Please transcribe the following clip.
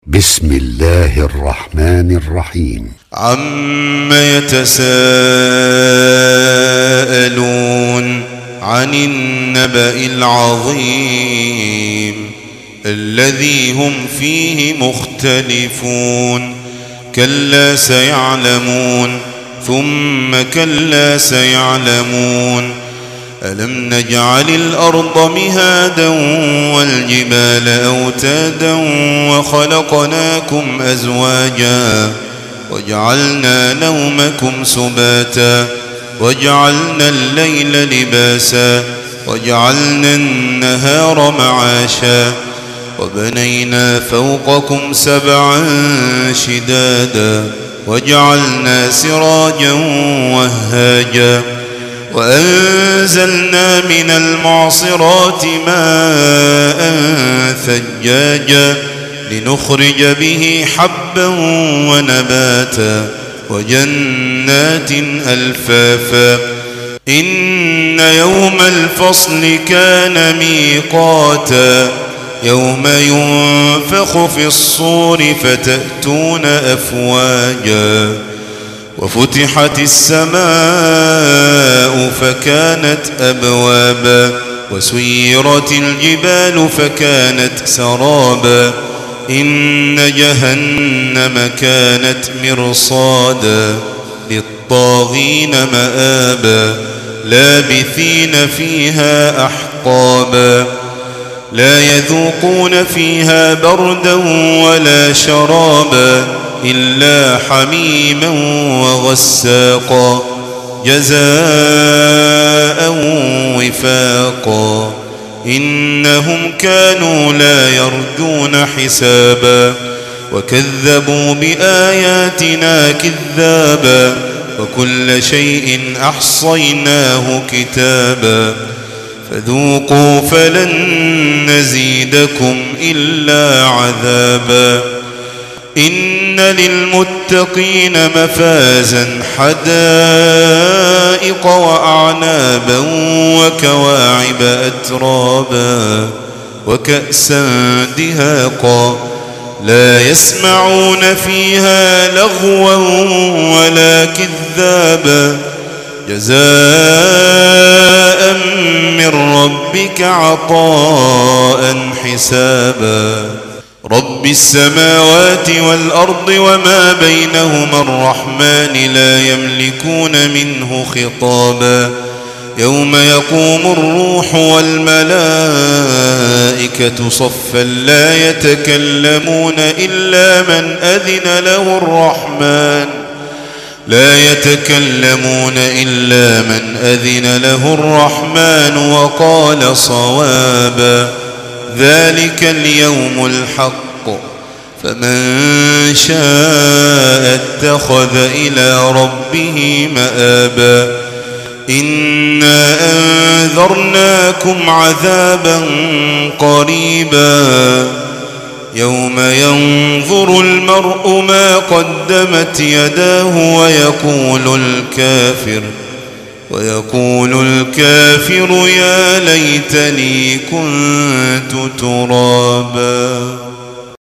بسم الله الرحمن الرحيم. عم يتساءلون عن النبأ العظيم الذي هم فيه مختلفون. كلا سيعلمون ثم كلا سيعلمون. ألم نجعل الأرض مهادا والجبال أوتادا وخلقناكم أزواجا وجعلنا نومكم سباتا وجعلنا الليل لباسا وجعلنا النهار معاشا وبنينا فوقكم سبعا شدادا وجعلنا سراجا وهاجا وأنزلنا من المعصرات ماء ثجاجا لنخرج به حبا ونباتا وجنات ألفافا. إن يوم الفصل كان ميقاتا يوم ينفخ في الصور فتأتون أفواجا وفتحت السماء فكانت أبوابا وسيرت الجبال فكانت سرابا. إن جهنم كانت مرصادا للطاغين مآبا لابثين فيها أحقابا لا يذوقون فيها بردا ولا شرابا إلا حميما وغساقا جزاء وفاقا. إنهم كانوا لا يرجون حسابا وكذبوا بآياتنا كذابا وكل شيء أحصيناه كتابا فذوقوا فلن نزيدكم إلا عذابا. إن للمتقين مفازا حدائق وأعنابا وكواعب أترابا وكأسا دهاقا لا يسمعون فيها لغوا ولا كذابا جزاء من ربك عطاء حسابا. رب السماوات والأرض وما بينهما الرحمن لا يملكون منه خطابا. يوم يقوم الروح والملائكة صفا لا يتكلمون إلا من أذن له الرحمن وقال صوابا. ذلك اليوم الحق فمن شاء اتخذ إلى ربه مآبا. إنا أنذرناكم عذابا قريبا يوم ينظر المرء ما قدمت يداه ويقول الكافر يا ليتني كنت ترابا.